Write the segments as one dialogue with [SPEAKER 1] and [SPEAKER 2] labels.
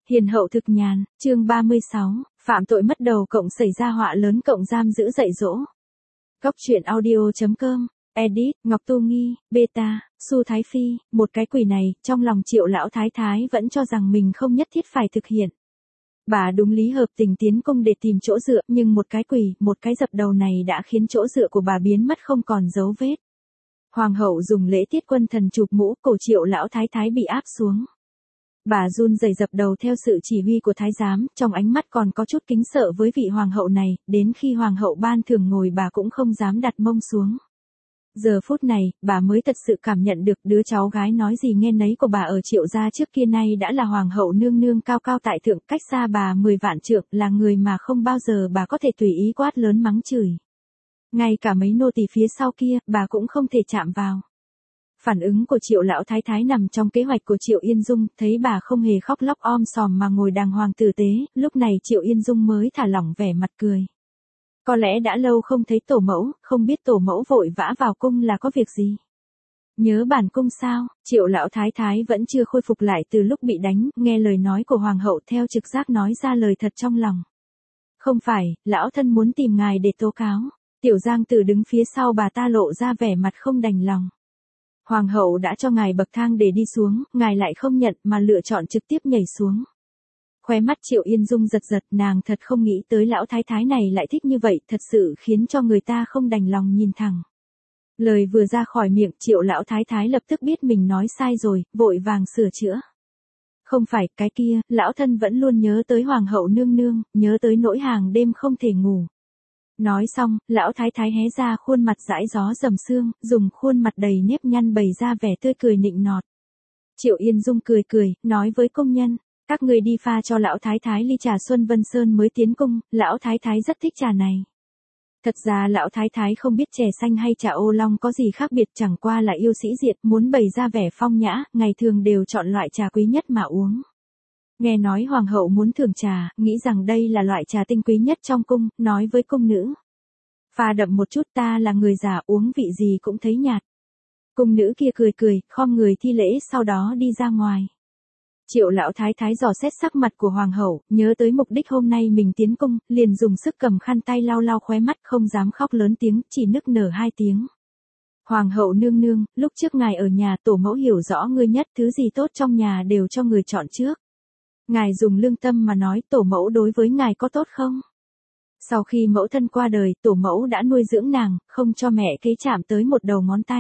[SPEAKER 1] Hiền hậu thực nhàn, chương 36, phạm tội mất đầu cộng xảy ra họa lớn cộng giam giữ dạy dỗ. Góc truyện audio.com, edit, Ngọc Tu Nghi, beta, Su Thái Phi, một cái quỷ này, trong lòng Triệu lão thái thái vẫn cho rằng mình không nhất thiết phải thực hiện. Bà đúng lý hợp tình tiến cung để tìm chỗ dựa, nhưng một cái quỷ, một cái dập đầu này đã khiến chỗ dựa của bà biến mất không còn dấu vết. Hoàng hậu dùng lễ tiết quân thần chụp mũ, cổ Triệu lão thái thái bị áp xuống. Bà run rẩy dập đầu theo sự chỉ huy của thái giám, trong ánh mắt còn có chút kính sợ với vị hoàng hậu này, đến khi hoàng hậu ban thưởng ngồi bà cũng không dám đặt mông xuống. Giờ phút này, bà mới thật sự cảm nhận được đứa cháu gái nói gì nghe nấy của bà ở Triệu gia trước kia nay đã là hoàng hậu nương nương cao cao tại thượng, cách xa bà 10 vạn trượng, là người mà không bao giờ bà có thể tùy ý quát lớn mắng chửi. Ngay cả mấy nô tỳ phía sau kia, bà cũng không thể chạm vào. Phản ứng của Triệu lão thái thái nằm trong kế hoạch của Triệu Yên Dung, thấy bà không hề khóc lóc om sòm mà ngồi đàng hoàng tử tế, lúc này Triệu Yên Dung mới thả lỏng vẻ mặt cười. Có lẽ đã lâu không thấy tổ mẫu, không biết tổ mẫu vội vã vào cung là có việc gì. Nhớ bản cung sao? Triệu lão thái thái vẫn chưa khôi phục lại từ lúc bị đánh, nghe lời nói của hoàng hậu theo trực giác nói ra lời thật trong lòng. Không phải, lão thân muốn tìm ngài để tố cáo. Tiểu Giang Tử đứng phía sau bà ta lộ ra vẻ mặt không đành lòng. Hoàng hậu đã cho ngài bậc thang để đi xuống, ngài lại không nhận mà lựa chọn trực tiếp nhảy xuống. Khóe mắt Triệu Yên Dung giật giật, nàng thật không nghĩ tới lão thái thái này lại thích như vậy, thật sự khiến cho người ta không đành lòng nhìn thẳng. Lời vừa ra khỏi miệng, Triệu lão thái thái lập tức biết mình nói sai rồi, vội vàng sửa chữa. Không phải, cái kia, lão thân vẫn luôn nhớ tới hoàng hậu nương nương, nhớ tới nỗi hàng đêm không thể ngủ. Nói xong, lão thái thái hé ra khuôn mặt dãi gió rầm sương, dùng khuôn mặt đầy nếp nhăn bày ra vẻ tươi cười nịnh nọt. Triệu Yên Dung cười cười, nói với công nhân, các người đi pha cho lão thái thái ly trà Xuân Vân Sơn mới tiến cung, lão thái thái rất thích trà này. Thật ra lão thái thái không biết chè xanh hay trà ô long có gì khác biệt, chẳng qua là yêu sĩ diệt, muốn bày ra vẻ phong nhã, ngày thường đều chọn loại trà quý nhất mà uống. Nghe nói hoàng hậu muốn thưởng trà, nghĩ rằng đây là loại trà tinh quý nhất trong cung, nói với cung nữ. Pha đậm một chút, ta là người già uống vị gì cũng thấy nhạt. Cung nữ kia cười cười, khom người thi lễ sau đó đi ra ngoài. Triệu lão thái thái dò xét sắc mặt của hoàng hậu, nhớ tới mục đích hôm nay mình tiến cung, liền dùng sức cầm khăn tay lau lau khóe mắt, không dám khóc lớn tiếng, chỉ nức nở 2 tiếng. Hoàng hậu nương nương, lúc trước ngài ở nhà tổ mẫu hiểu rõ ngươi nhất, thứ gì tốt trong nhà đều cho người chọn trước. Ngài dùng lương tâm mà nói, tổ mẫu đối với ngài có tốt không? Sau khi mẫu thân qua đời, tổ mẫu đã nuôi dưỡng nàng, không cho mẹ kế chạm tới một đầu ngón tay.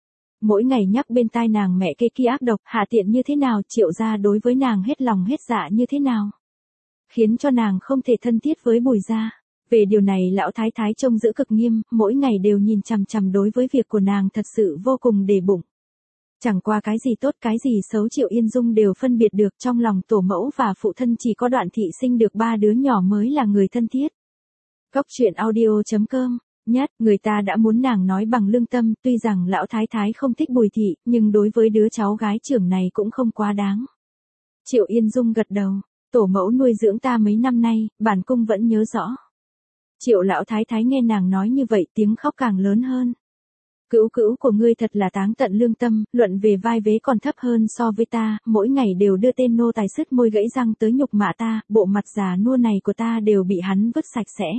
[SPEAKER 1] Mỗi ngày nhắc bên tai nàng mẹ kế kia ác độc, hạ tiện như thế nào, Triệu gia đối với nàng hết lòng hết dạ như thế nào. Khiến cho nàng không thể thân thiết với Bùi gia. Về điều này lão thái thái trông giữ cực nghiêm, mỗi ngày đều nhìn chằm chằm đối với việc của nàng thật sự vô cùng để bụng. Chẳng qua cái gì tốt cái gì xấu Triệu Yên Dung đều phân biệt được, trong lòng tổ mẫu và phụ thân chỉ có Đoạn thị sinh được 3 đứa nhỏ mới là người thân thiết. Góc truyện audio.com, nhất, người ta đã muốn nàng nói bằng lương tâm, tuy rằng lão thái thái không thích Bùi thị, nhưng đối với đứa cháu gái trưởng này cũng không quá đáng. Triệu Yên Dung gật đầu, tổ mẫu nuôi dưỡng ta mấy năm nay, bản cung vẫn nhớ rõ. Triệu lão thái thái nghe nàng nói như vậy tiếng khóc càng lớn hơn. Cữu cữu của ngươi thật là táng tận lương tâm, luận về vai vế còn thấp hơn so với ta, mỗi ngày đều đưa tên nô tài sứt môi gãy răng tới nhục mạ ta, bộ mặt già nua này của ta đều bị hắn vứt sạch sẽ.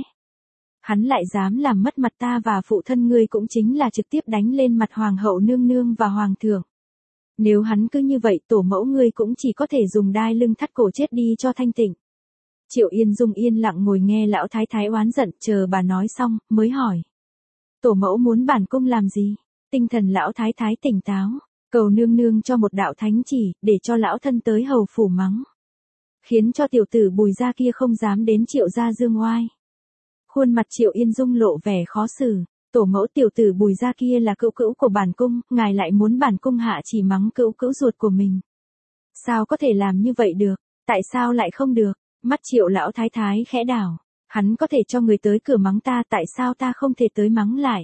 [SPEAKER 1] Hắn lại dám làm mất mặt ta và phụ thân ngươi cũng chính là trực tiếp đánh lên mặt hoàng hậu nương nương và hoàng thượng. Nếu hắn cứ như vậy tổ mẫu ngươi cũng chỉ có thể dùng đai lưng thắt cổ chết đi cho thanh tịnh. Triệu Yên Dung yên lặng ngồi nghe lão thái thái oán giận, chờ bà nói xong, mới hỏi. Tổ mẫu muốn bản cung làm gì? Tinh thần lão thái thái tỉnh táo, cầu nương nương cho một đạo thánh chỉ, để cho lão thân tới hầu phủ mắng. Khiến cho tiểu tử Bùi gia kia không dám đến Triệu gia dương oai. Khuôn mặt Triệu Yên Dung lộ vẻ khó xử, tổ mẫu tiểu tử Bùi gia kia là cữu cữu của bản cung, ngài lại muốn bản cung hạ chỉ mắng cữu cữu ruột của mình. Sao có thể làm như vậy được, tại sao lại không được? Mắt Triệu lão thái thái khẽ đảo. Hắn có thể cho người tới cửa mắng ta, tại sao ta không thể tới mắng lại?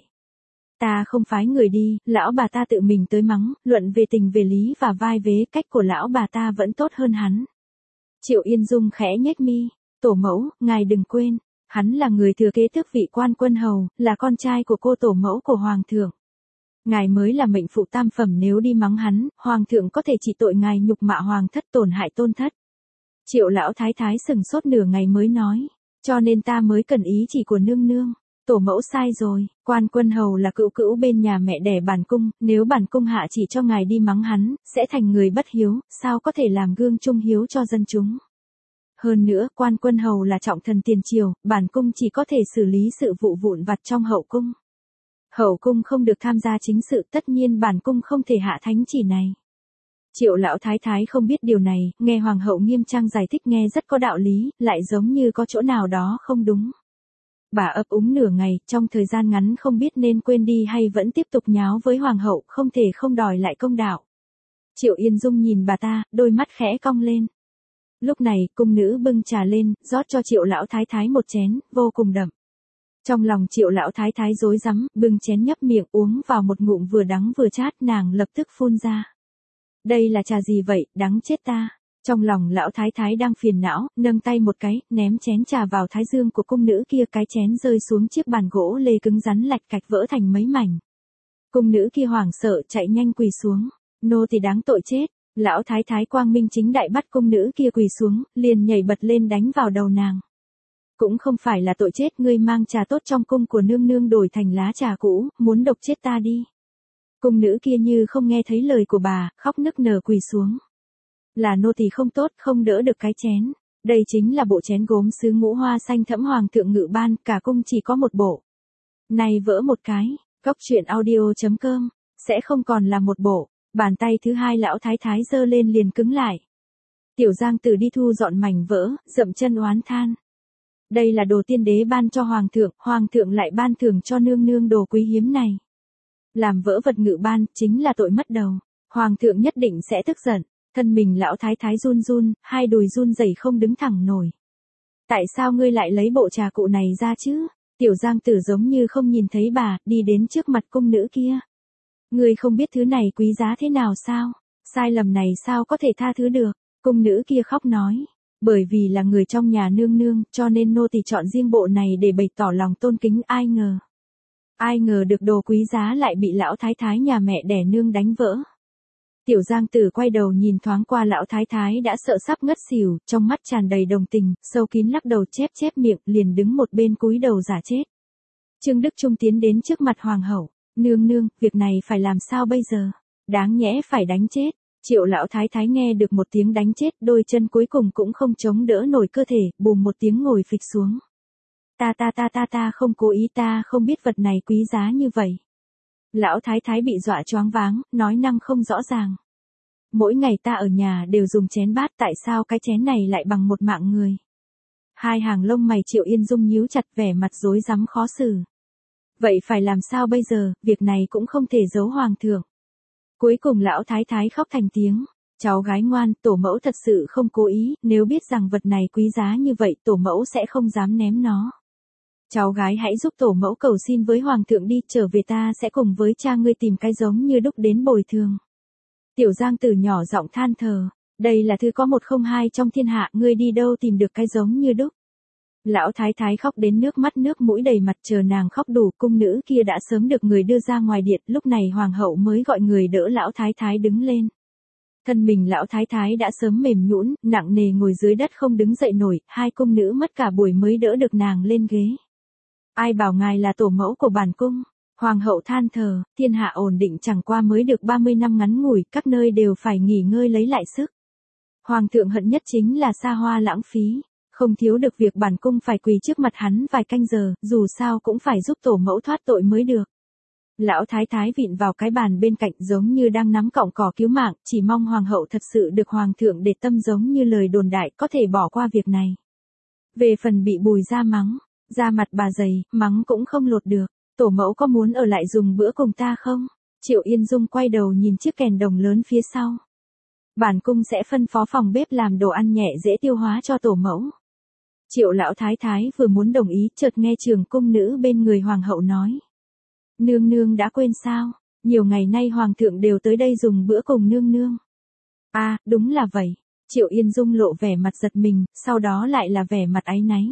[SPEAKER 1] Ta không phái người đi, lão bà ta tự mình tới mắng, luận về tình về lý và vai vế, cách của lão bà ta vẫn tốt hơn hắn. Triệu Yên Dung khẽ nhếch mi, tổ mẫu, ngài đừng quên, hắn là người thừa kế tước vị quan quân hầu, là con trai của cô tổ mẫu của hoàng thượng. Ngài mới là mệnh phụ tam phẩm, nếu đi mắng hắn, hoàng thượng có thể trị tội ngài nhục mạ hoàng thất tổn hại tôn thất. Triệu lão thái thái sừng sốt nửa ngày mới nói, cho nên ta mới cần ý chỉ của nương nương. Tổ mẫu sai rồi, Quan Quân Hầu là cữu cữu bên nhà mẹ đẻ bản cung, nếu bản cung hạ chỉ cho ngài đi mắng hắn, sẽ thành người bất hiếu, sao có thể làm gương trung hiếu cho dân chúng. Hơn nữa, Quan Quân Hầu là trọng thần tiền triều, bản cung chỉ có thể xử lý sự vụ vụn vặt trong hậu cung. Hậu cung không được tham gia chính sự, tất nhiên bản cung không thể hạ thánh chỉ này. Triệu lão thái thái không biết điều này, nghe hoàng hậu nghiêm trang giải thích nghe rất có đạo lý, lại giống như có chỗ nào đó không đúng. Bà ấp úng nửa ngày, trong thời gian ngắn không biết nên quên đi hay vẫn tiếp tục nháo với hoàng hậu, không thể không đòi lại công đạo. Triệu Yên Dung nhìn bà ta, đôi mắt khẽ cong lên. Lúc này, cung nữ bưng trà lên, rót cho Triệu lão thái thái một chén, vô cùng đậm. Trong lòng Triệu lão thái thái rối rắm, bưng chén nhấp miệng uống vào một ngụm vừa đắng vừa chát, nàng lập tức phun ra. Đây là trà gì vậy, đắng chết ta. Trong lòng lão thái thái đang phiền não, nâng tay một cái, ném chén trà vào thái dương của cung nữ kia, cái chén rơi xuống chiếc bàn gỗ lê cứng rắn lạch cạch vỡ thành mấy mảnh. Cung nữ kia hoảng sợ chạy nhanh quỳ xuống, nô thì đáng tội chết. Lão thái thái quang minh chính đại bắt cung nữ kia quỳ xuống, liền nhảy bật lên đánh vào đầu nàng. Cũng không phải là tội chết, ngươi mang trà tốt trong cung của nương nương đổi thành lá trà cũ, muốn độc chết ta đi. Cung nữ kia như không nghe thấy lời của bà, khóc nức nở quỳ xuống. Là nô tỳ không tốt, không đỡ được cái chén. Đây chính là bộ chén gốm sứ ngũ hoa xanh thẫm hoàng thượng ngự ban, cả cung chỉ có một bộ. Này vỡ một cái, Cóc truyện audio.com, sẽ không còn là một bộ. Bàn tay thứ hai lão thái thái giơ lên liền cứng lại. Tiểu Giang Tử đi thu dọn mảnh vỡ, dậm chân oán than. Đây là đồ tiên đế ban cho hoàng thượng lại ban thưởng cho nương nương đồ quý hiếm này. Làm vỡ vật ngự ban, chính là tội mất đầu. Hoàng thượng nhất định sẽ tức giận. Thân mình lão thái thái run run, hai đùi run rẩy không đứng thẳng nổi. Tại sao ngươi lại lấy bộ trà cụ này ra chứ? Tiểu Giang Tử giống như không nhìn thấy bà, đi đến trước mặt cung nữ kia. Ngươi không biết thứ này quý giá thế nào sao? Sai lầm này sao có thể tha thứ được? Cung nữ kia khóc nói. Bởi vì là người trong nhà nương nương, cho nên nô tỳ chọn riêng bộ này để bày tỏ lòng tôn kính, ai ngờ được đồ quý giá lại bị lão thái thái nhà mẹ đẻ nương đánh vỡ. Tiểu Giang Tử quay đầu nhìn thoáng qua lão thái thái đã sợ sắp ngất xỉu, trong mắt tràn đầy đồng tình, sâu kín lắc đầu chép miệng, liền đứng một bên cúi đầu giả chết. Trương Đức Trung tiến đến trước mặt hoàng hậu, nương nương, việc này phải làm sao bây giờ? Đáng nhẽ phải đánh chết. Triệu lão thái thái nghe được một tiếng đánh chết, đôi chân cuối cùng cũng không chống đỡ nổi cơ thể, bùm một tiếng ngồi phịch xuống. Ta không cố ý, ta không biết vật này quý giá như vậy. Lão thái thái bị dọa choáng váng, nói năng không rõ ràng. Mỗi ngày ta ở nhà đều dùng chén bát, tại sao cái chén này lại bằng một mạng người? Hai hàng lông mày Triệu Yên Dung nhíu chặt, vẻ mặt rối rắm khó xử. Vậy phải làm sao bây giờ, việc này cũng không thể giấu hoàng thượng. Cuối cùng lão thái thái khóc thành tiếng. Cháu gái ngoan, tổ mẫu thật sự không cố ý, nếu biết rằng vật này quý giá như vậy tổ mẫu sẽ không dám ném nó. Cháu gái hãy giúp tổ mẫu cầu xin với hoàng thượng đi, trở về ta sẽ cùng với cha ngươi tìm cái giống như đúc đến bồi thường. Tiểu Giang Tử nhỏ giọng than thở, đây là thứ có một không hai trong thiên hạ, ngươi đi đâu tìm được cái giống như đúc. Lão thái thái khóc đến nước mắt nước mũi đầy mặt, chờ nàng khóc đủ, cung nữ kia đã sớm được người đưa ra ngoài điện, lúc này hoàng hậu mới gọi người đỡ lão thái thái đứng lên. Thân mình lão thái thái đã sớm mềm nhũn, nặng nề ngồi dưới đất không đứng dậy nổi, hai cung nữ mất cả buổi mới đỡ được nàng lên ghế. Ai bảo ngài là tổ mẫu của bản cung? Hoàng hậu than thở, thiên hạ ổn định chẳng qua mới được 30 năm ngắn ngủi, các nơi đều phải nghỉ ngơi lấy lại sức. Hoàng thượng hận nhất chính là xa hoa lãng phí, không thiếu được việc bản cung phải quỳ trước mặt hắn vài canh giờ, dù sao cũng phải giúp tổ mẫu thoát tội mới được. Lão thái thái vịn vào cái bàn bên cạnh giống như đang nắm cọng cỏ cứu mạng, chỉ mong hoàng hậu thật sự được hoàng thượng để tâm giống như lời đồn đại, có thể bỏ qua việc này. Về phần bị Bùi Gia mắng, da mặt bà dày, mắng cũng không lột được. Tổ mẫu có muốn ở lại dùng bữa cùng ta không? Triệu Yên Dung quay đầu nhìn chiếc kèn đồng lớn phía sau. Bản cung sẽ phân phó phòng bếp làm đồ ăn nhẹ dễ tiêu hóa cho tổ mẫu. Triệu lão thái thái vừa muốn đồng ý, chợt nghe trưởng cung nữ bên người hoàng hậu nói. Nương nương đã quên sao? Nhiều ngày nay hoàng thượng đều tới đây dùng bữa cùng nương nương. À, đúng là vậy. Triệu Yên Dung lộ vẻ mặt giật mình, sau đó lại là vẻ mặt áy náy.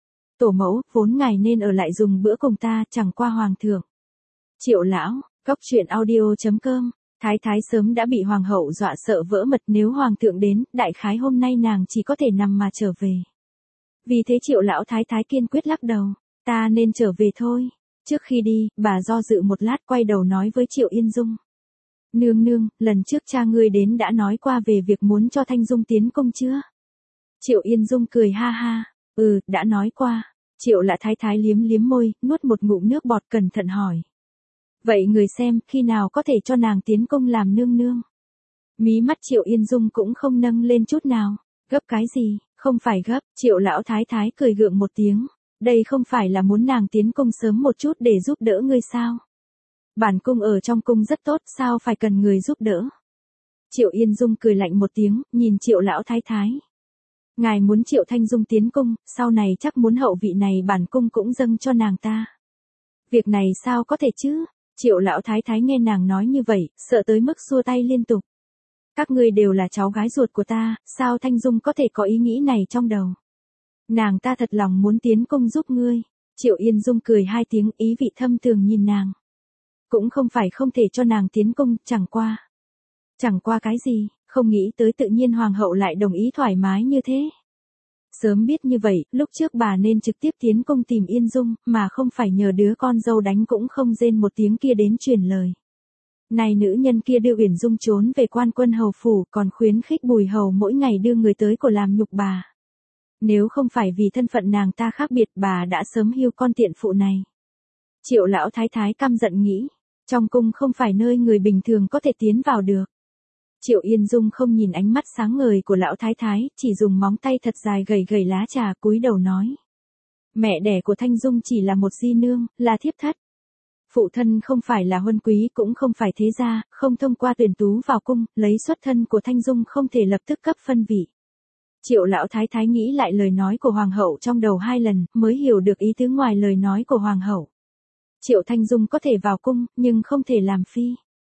[SPEAKER 1] Tổ mẫu, vốn ngài nên ở lại dùng bữa cùng ta, chẳng qua hoàng thượng. Triệu lão, Cóc truyện audio.com Thái thái sớm đã bị hoàng hậu dọa sợ vỡ mật, nếu hoàng thượng đến, đại khái hôm nay nàng chỉ có thể nằm mà trở về. Vì thế Triệu lão thái thái kiên quyết lắc đầu, ta nên trở về thôi. Trước khi đi, bà do dự một lát quay đầu nói với Triệu Yên Dung. Nương nương, lần trước cha ngươi đến đã nói qua về việc muốn cho Thanh Dung tiến cung chưa? Triệu Yên Dung cười ha ha, đã nói qua. Triệu lão thái thái liếm liếm môi, nuốt một ngụm nước bọt cẩn thận hỏi. Vậy người xem, khi nào có thể cho nàng tiến cung làm nương nương? Mí mắt Triệu Yên Dung cũng không nâng lên chút nào. Gấp cái gì, không phải gấp, Triệu lão thái thái cười gượng một tiếng. Đây không phải là muốn nàng tiến cung sớm một chút để giúp đỡ ngươi sao? Bản cung ở trong cung rất tốt, sao phải cần người giúp đỡ? Triệu Yên Dung cười lạnh một tiếng, nhìn Triệu lão thái thái. Ngài muốn Triệu Thanh Dung tiến cung, sau này chắc muốn hậu vị này bản cung cũng dâng cho nàng ta. Việc này sao có thể chứ? Triệu lão thái thái nghe nàng nói như vậy, sợ tới mức xua tay liên tục. Các ngươi đều là cháu gái ruột của ta, sao Thanh Dung có thể có ý nghĩ này trong đầu? Nàng ta thật lòng muốn tiến cung giúp ngươi. Triệu Yên Dung cười hai tiếng, ý vị thâm trường nhìn nàng. Cũng không phải không thể cho nàng tiến cung, chẳng qua. Chẳng qua cái gì, không nghĩ tới tự nhiên hoàng hậu lại đồng ý thoải mái như thế. Sớm biết như vậy, lúc trước bà nên trực tiếp tiến cung tìm Yên Dung, mà không phải nhờ đứa con dâu đánh cũng không rên một tiếng kia đến truyền lời. Này nữ nhân kia đưa Uyển Dung trốn về Quan Quân hầu phủ, còn khuyến khích Bùi hầu mỗi ngày đưa người tới của làm nhục bà. Nếu không phải vì thân phận nàng ta khác biệt, bà đã sớm hiu con tiện phụ này. Triệu lão thái thái căm giận nghĩ, trong cung không phải nơi người bình thường có thể tiến vào được. Triệu Yên Dung không nhìn ánh mắt sáng ngời của lão thái thái, chỉ dùng móng tay thật dài gầy gầy lá trà, cúi đầu nói. Mẹ đẻ của Thanh Dung chỉ là một di nương, là thiếp thất. Phụ thân không phải là huân quý, cũng không phải thế gia, không thông qua tuyển tú vào cung, lấy xuất thân của Thanh Dung không thể lập tức cấp phân vị. Triệu lão thái thái nghĩ lại lời nói của hoàng hậu trong đầu 2 lần, mới hiểu được ý tứ ngoài lời nói của hoàng hậu. Triệu Thanh Dung có thể vào cung, nhưng không thể làm phi.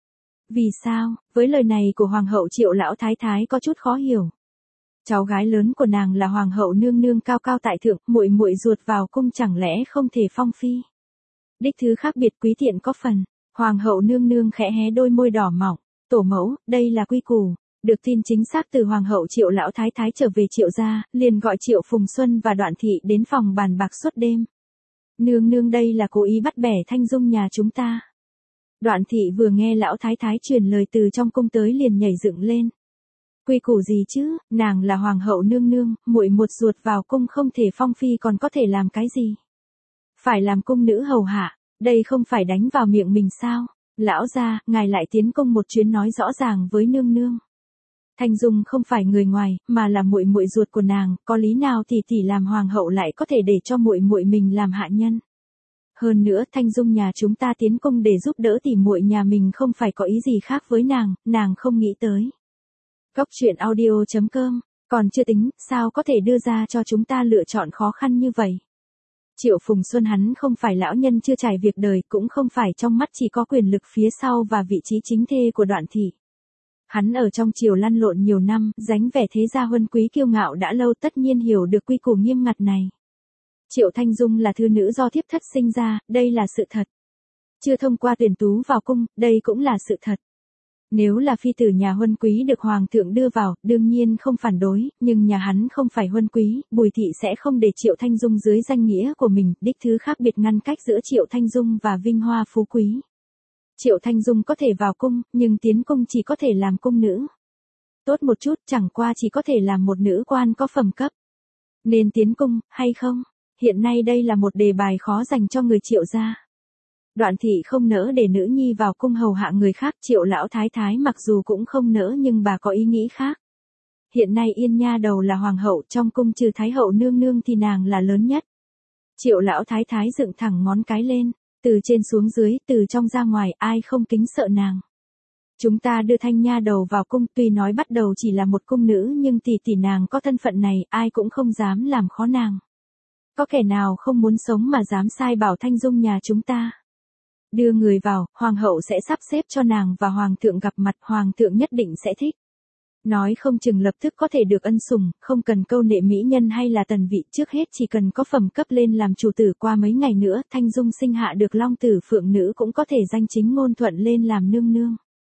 [SPEAKER 1] Vì sao? Với lời này của hoàng hậu Triệu lão thái thái có chút khó hiểu. Cháu gái lớn của nàng là hoàng hậu nương nương cao cao tại thượng, muội muội ruột vào cung chẳng lẽ không thể phong phi? Đích thứ khác biệt quý tiện có phần. Hoàng hậu nương nương khẽ hé đôi môi đỏ mọng. Tổ mẫu, đây là quy củ. Được tin chính xác từ hoàng hậu Triệu lão thái thái trở về Triệu gia, liền gọi Triệu Phùng Xuân và Đoạn thị đến phòng bàn bạc suốt đêm. Nương nương, đây là cố ý bắt bẻ Thanh Dung nhà chúng ta. Đoạn thị vừa nghe lão thái thái truyền lời từ trong cung tới liền nhảy dựng lên. Quy củ gì chứ, nàng là hoàng hậu nương nương, muội một ruột vào cung không thể phong phi còn có thể làm cái gì? Phải làm cung nữ hầu hạ, đây không phải đánh vào miệng mình sao? Lão gia, ngài lại tiến cung một chuyến nói rõ ràng với nương nương. Thanh Dung không phải người ngoài, mà là muội muội ruột của nàng, có lý nào tỷ tỷ làm hoàng hậu lại có thể để cho muội muội mình làm hạ nhân? Hơn nữa, Thanh Dung nhà chúng ta tiến cung để giúp đỡ tỷ muội nhà mình không phải có ý gì khác với nàng không nghĩ tới. Góc truyện audio.com, còn chưa tính, sao có thể đưa ra cho chúng ta lựa chọn khó khăn như vậy? Triệu Phùng Xuân hắn không phải lão nhân chưa trải việc đời, cũng không phải trong mắt chỉ có quyền lực phía sau và vị trí chính thê của Đoạn thị. Hắn ở trong triều lăn lộn nhiều năm, dáng vẻ thế gia huân quý kiêu ngạo đã lâu, tất nhiên hiểu được quy củ nghiêm ngặt này. Triệu Thanh Dung là thư nữ do thiếp thất sinh ra, đây là sự thật. Chưa thông qua tuyển tú vào cung, đây cũng là sự thật. Nếu là phi tử nhà huân quý được hoàng thượng đưa vào, đương nhiên không phản đối, nhưng nhà hắn không phải huân quý, Bùi thị sẽ không để Triệu Thanh Dung dưới danh nghĩa của mình, đích thứ khác biệt ngăn cách giữa Triệu Thanh Dung và vinh hoa phú quý. Triệu Thanh Dung có thể vào cung, nhưng tiến cung chỉ có thể làm cung nữ. Tốt một chút, chẳng qua chỉ có thể làm một nữ quan có phẩm cấp. Nên tiến cung, hay không? Hiện nay đây là một đề bài khó dành cho người Triệu gia. Đoạn thị không nỡ để nữ nhi vào cung hầu hạ người khác, Triệu lão thái thái mặc dù cũng không nỡ nhưng bà có ý nghĩ khác. Hiện nay Yên nha đầu là hoàng hậu, trong cung trừ thái hậu nương nương thì nàng là lớn nhất. Triệu lão thái thái dựng thẳng ngón cái lên, từ trên xuống dưới, từ trong ra ngoài, ai không kính sợ nàng. Chúng ta đưa Thanh nha đầu vào cung, tuy nói bắt đầu chỉ là một cung nữ nhưng tỷ nàng có thân phận này, ai cũng không dám làm khó nàng. Có kẻ nào không muốn sống mà dám sai bảo Thanh Dung nhà chúng ta? Đưa người vào, hoàng hậu sẽ sắp xếp cho nàng và hoàng thượng gặp mặt, hoàng thượng nhất định sẽ thích. Nói không chừng lập tức có thể được ân sủng, không cần câu nệ mỹ nhân hay là tần vị, trước hết chỉ cần có phẩm cấp lên làm chủ tử, qua mấy ngày nữa, Thanh Dung sinh hạ được long tử phượng nữ cũng có thể danh chính ngôn thuận lên làm nương nương.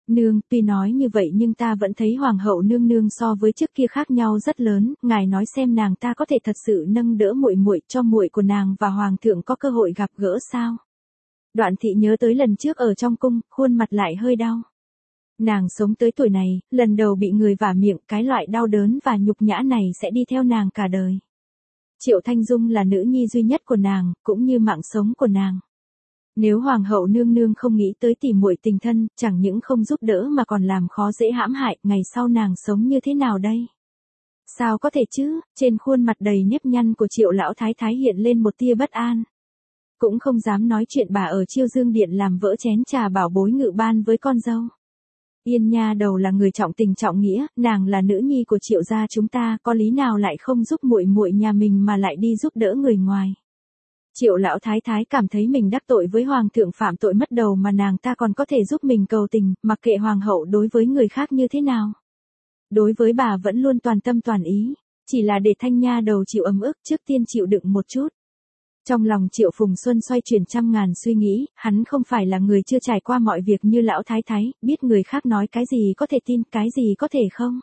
[SPEAKER 1] Nương, tuy nói như vậy nhưng ta vẫn thấy hoàng hậu nương nương so với trước kia khác nhau rất lớn, ngài nói xem nàng ta có thể thật sự nâng đỡ muội muội cho muội của nàng và hoàng thượng có cơ hội gặp gỡ sao? Đoạn thị nhớ tới lần trước ở trong cung, khuôn mặt lại hơi đau. Nàng sống tới tuổi này, lần đầu bị người vả miệng, cái loại đau đớn và nhục nhã này sẽ đi theo nàng cả đời. Triệu Thanh Dung là nữ nhi duy nhất của nàng, cũng như mạng sống của nàng. Nếu hoàng hậu nương nương không nghĩ tới tỉ muội tình thân, chẳng những không giúp đỡ mà còn làm khó dễ hãm hại, ngày sau nàng sống như thế nào đây? Sao có thể chứ? Trên khuôn mặt đầy nếp nhăn của Triệu lão thái thái hiện lên một tia bất an. Cũng không dám nói chuyện bà ở Chiêu Dương điện làm vỡ chén trà bảo bối ngự ban với con dâu. Yên nha đầu là người trọng tình trọng nghĩa, nàng là nữ nhi của Triệu gia chúng ta, có lý nào lại không giúp muội muội nhà mình mà lại đi giúp đỡ người ngoài. Triệu lão thái thái cảm thấy mình đắc tội với hoàng thượng phạm tội mất đầu mà nàng ta còn có thể giúp mình cầu tình, mặc kệ hoàng hậu đối với người khác như thế nào. Đối với bà vẫn luôn toàn tâm toàn ý, chỉ là để thanh nha đầu chịu ấm ức trước tiên chịu đựng một chút. Trong lòng Triệu Phùng Xuân xoay chuyển trăm ngàn suy nghĩ, hắn không phải là người chưa trải qua mọi việc như lão thái thái, biết người khác nói cái gì có thể tin, cái gì có thể không.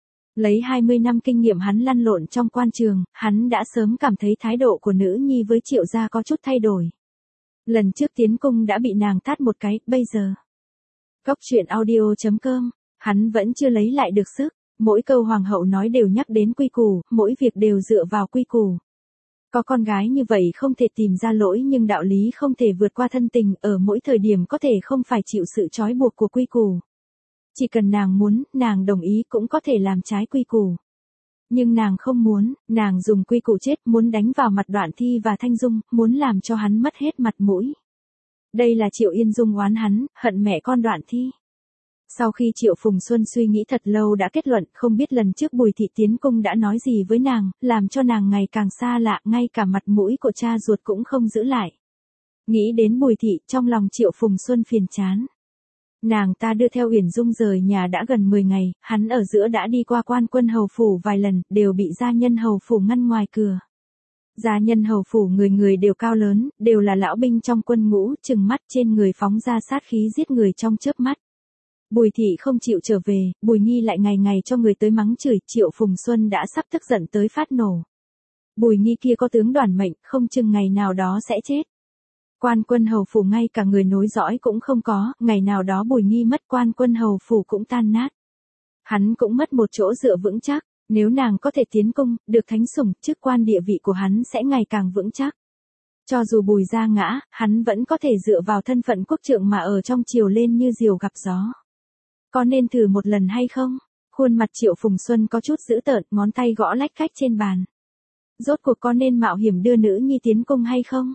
[SPEAKER 1] Lấy 20 năm kinh nghiệm hắn lăn lộn trong quan trường, hắn đã sớm cảm thấy thái độ của nữ nhi với Triệu gia có chút thay đổi. Lần trước tiến cung đã bị nàng tát một cái, bây giờ. Cóc truyện audio.com, hắn vẫn chưa lấy lại được sức, mỗi câu hoàng hậu nói đều nhắc đến quy củ, mỗi việc đều dựa vào quy củ. Có con gái như vậy không thể tìm ra lỗi nhưng đạo lý không thể vượt qua thân tình, ở mỗi thời điểm có thể không phải chịu sự trói buộc của quy củ. Chỉ cần nàng muốn, nàng đồng ý cũng có thể làm trái quy củ. Nhưng nàng không muốn, nàng dùng quy củ chết, muốn đánh vào mặt Đoạn Thi và Thanh Dung, muốn làm cho hắn mất hết mặt mũi. Đây là Triệu Yên Dung oán hắn, hận mẹ con Đoạn Thi. Sau khi Triệu Phùng Xuân suy nghĩ thật lâu đã kết luận, không biết lần trước Bùi Thị tiến cung đã nói gì với nàng, làm cho nàng ngày càng xa lạ, ngay cả mặt mũi của cha ruột cũng không giữ lại. Nghĩ đến Bùi Thị, trong lòng Triệu Phùng Xuân phiền chán. Nàng ta đưa theo Uyển Dung rời nhà đã gần 10 ngày, hắn ở giữa đã đi qua Quan Quân hầu phủ vài lần, đều bị gia nhân hầu phủ ngăn ngoài cửa. Gia nhân hầu phủ người người đều cao lớn, đều là lão binh trong quân ngũ, trừng mắt trên người phóng ra sát khí giết người trong chớp mắt. Bùi Thị không chịu trở về, Bùi Nghi lại ngày ngày cho người tới mắng chửi, Triệu Phùng Xuân đã sắp tức giận tới phát nổ. Bùi Nghi kia có tướng đoàn mệnh, không chừng ngày nào đó sẽ chết. Quan Quân hầu phủ ngay cả người nối dõi cũng không có, ngày nào đó Bùi Nghi mất, Quan Quân hầu phủ cũng tan nát. Hắn cũng mất một chỗ dựa vững chắc, nếu nàng có thể tiến cung, được thánh sủng, chức quan địa vị của hắn sẽ ngày càng vững chắc. Cho dù Bùi gia ngã, hắn vẫn có thể dựa vào thân phận quốc trượng mà ở trong triều lên như diều gặp gió. Có nên thử một lần hay không? Khuôn mặt Triệu Phùng Xuân có chút dữ tợn, ngón tay gõ lách cách trên bàn. Rốt cuộc có nên mạo hiểm đưa nữ nhi tiến cung hay không?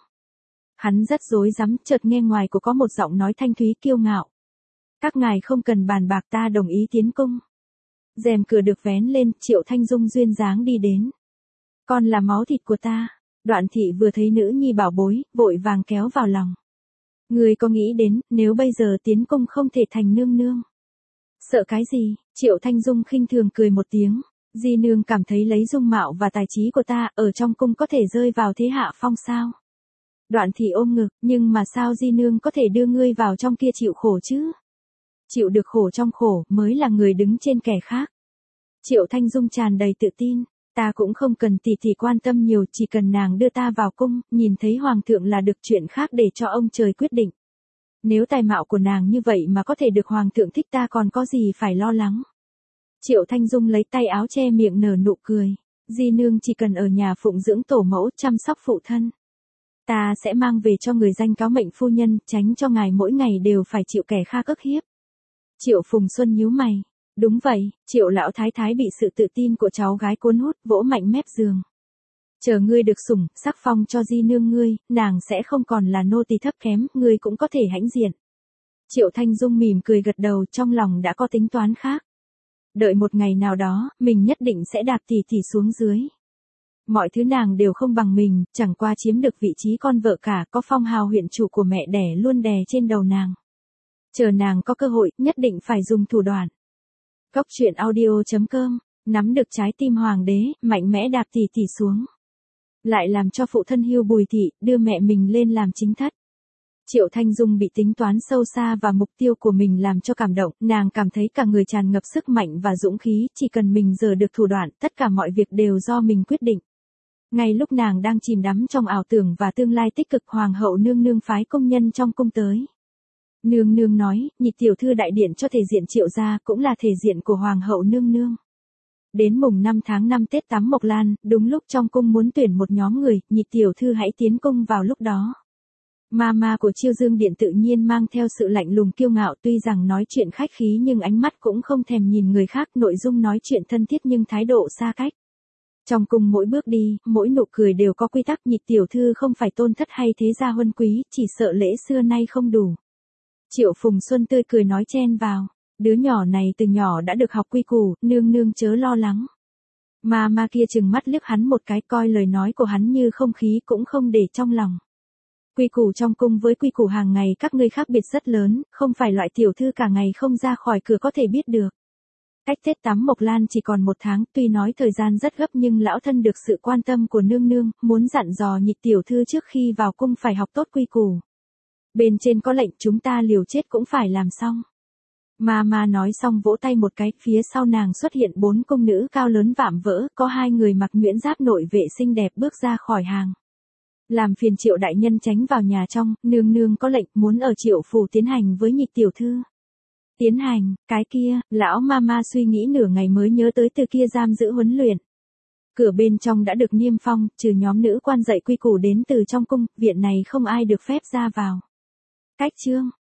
[SPEAKER 1] Hắn rất rối rắm, chợt nghe ngoài của có một giọng nói thanh thúy kiêu ngạo. Các ngài không cần bàn bạc, ta đồng ý tiến cung. Rèm cửa được vén lên, Triệu Thanh Dung duyên dáng đi đến. Con là máu thịt của ta. Đoạn Thị vừa thấy nữ nhi bảo bối, vội vàng kéo vào lòng. Người có nghĩ đến, nếu bây giờ tiến cung không thể thành nương nương. Sợ cái gì? Triệu Thanh Dung khinh thường cười một tiếng. Di nương cảm thấy lấy dung mạo và tài trí của ta, ở trong cung có thể rơi vào thế hạ phong sao? Đoạn Thị ôm ngực, nhưng mà sao Di nương có thể đưa ngươi vào trong kia chịu khổ chứ? Chịu được khổ trong khổ, mới là người đứng trên kẻ khác. Triệu Thanh Dung tràn đầy tự tin. Ta cũng không cần tỷ tỷ quan tâm nhiều, chỉ cần nàng đưa ta vào cung, nhìn thấy hoàng thượng là được, chuyện khác để cho ông trời quyết định. Nếu tài mạo của nàng như vậy mà có thể được hoàng thượng thích, ta còn có gì phải lo lắng. Triệu Thanh Dung lấy tay áo che miệng nở nụ cười. Di nương chỉ cần ở nhà phụng dưỡng tổ mẫu, chăm sóc phụ thân. Ta sẽ mang về cho người danh cáo mệnh phu nhân, tránh cho ngài mỗi ngày đều phải chịu kẻ khác ức hiếp. Triệu Phùng Xuân nhíu mày. Đúng vậy, Triệu lão thái thái bị sự tự tin của cháu gái cuốn hút, vỗ mạnh mép giường. Chờ ngươi được sủng, sắc phong cho di nương ngươi, nàng sẽ không còn là nô tỳ thấp kém, ngươi cũng có thể hãnh diện. Triệu Thanh Dung mỉm cười gật đầu, trong lòng đã có tính toán khác. Đợi một ngày nào đó, mình nhất định sẽ đạp tỷ tỷ xuống dưới. Mọi thứ nàng đều không bằng mình, chẳng qua chiếm được vị trí con vợ cả, có phong hào huyện chủ của mẹ đẻ luôn đè trên đầu nàng. Chờ nàng có cơ hội, nhất định phải dùng thủ đoạn. Cóc truyện audio.com, nắm được trái tim hoàng đế, mạnh mẽ đạp tỷ tỷ xuống. Lại làm cho phụ thân hưu Bùi Thị, đưa mẹ mình lên làm chính thất. Triệu Thanh Dung bị tính toán sâu xa và mục tiêu của mình làm cho cảm động, nàng cảm thấy cả người tràn ngập sức mạnh và dũng khí, chỉ cần mình giở được thủ đoạn, tất cả mọi việc đều do mình quyết định. Ngay lúc nàng đang chìm đắm trong ảo tưởng và tương lai tích cực, hoàng hậu nương nương phái công nhân trong cung tới. Nương nương nói, nhị tiểu thư đại điện cho thể diện Triệu gia, cũng là thể diện của hoàng hậu nương nương. Đến mùng 5 tháng 5 Tết Tắm Mộc Lan, đúng lúc trong cung muốn tuyển một nhóm người, nhị tiểu thư hãy tiến cung vào lúc đó. Mama của Chiêu Dương Điện tự nhiên mang theo sự lạnh lùng kiêu ngạo, tuy rằng nói chuyện khách khí nhưng ánh mắt cũng không thèm nhìn người khác, nội dung nói chuyện thân thiết nhưng thái độ xa cách. Trong cung mỗi bước đi, mỗi nụ cười đều có quy tắc, nhị tiểu thư không phải tôn thất hay thế gia huân quý, chỉ sợ lễ xưa nay không đủ. Triệu Phùng Xuân tươi cười nói chen vào, đứa nhỏ này từ nhỏ đã được học quy củ, nương nương chớ lo lắng. Mama kia trừng mắt liếc hắn một cái, coi lời nói của hắn như không khí cũng không để trong lòng. Quy củ trong cung với quy củ hàng ngày các ngươi khác biệt rất lớn, không phải loại tiểu thư cả ngày không ra khỏi cửa có thể biết được. Cách Tết Tắm Mộc Lan chỉ còn 1 tháng, tuy nói thời gian rất gấp nhưng lão thân được sự quan tâm của nương nương, muốn dặn dò nhị tiểu thư trước khi vào cung phải học tốt quy củ. Bên trên có lệnh chúng ta liều chết cũng phải làm xong. Mama nói xong vỗ tay một cái, phía sau nàng xuất hiện 4 cung nữ cao lớn vạm vỡ, có 2 người mặc nhuyễn giáp nội vệ xinh đẹp bước ra khỏi hàng. Làm phiền Triệu đại nhân tránh vào nhà trong, nương nương có lệnh muốn ở Triệu phủ tiến hành với nhị tiểu thư. Tiến hành, cái kia, lão Mama suy nghĩ nửa ngày mới nhớ tới từ kia giam giữ huấn luyện. Cửa bên trong đã được niêm phong, trừ nhóm nữ quan dạy quy củ đến từ trong cung, viện này không ai được phép ra vào. Cách chương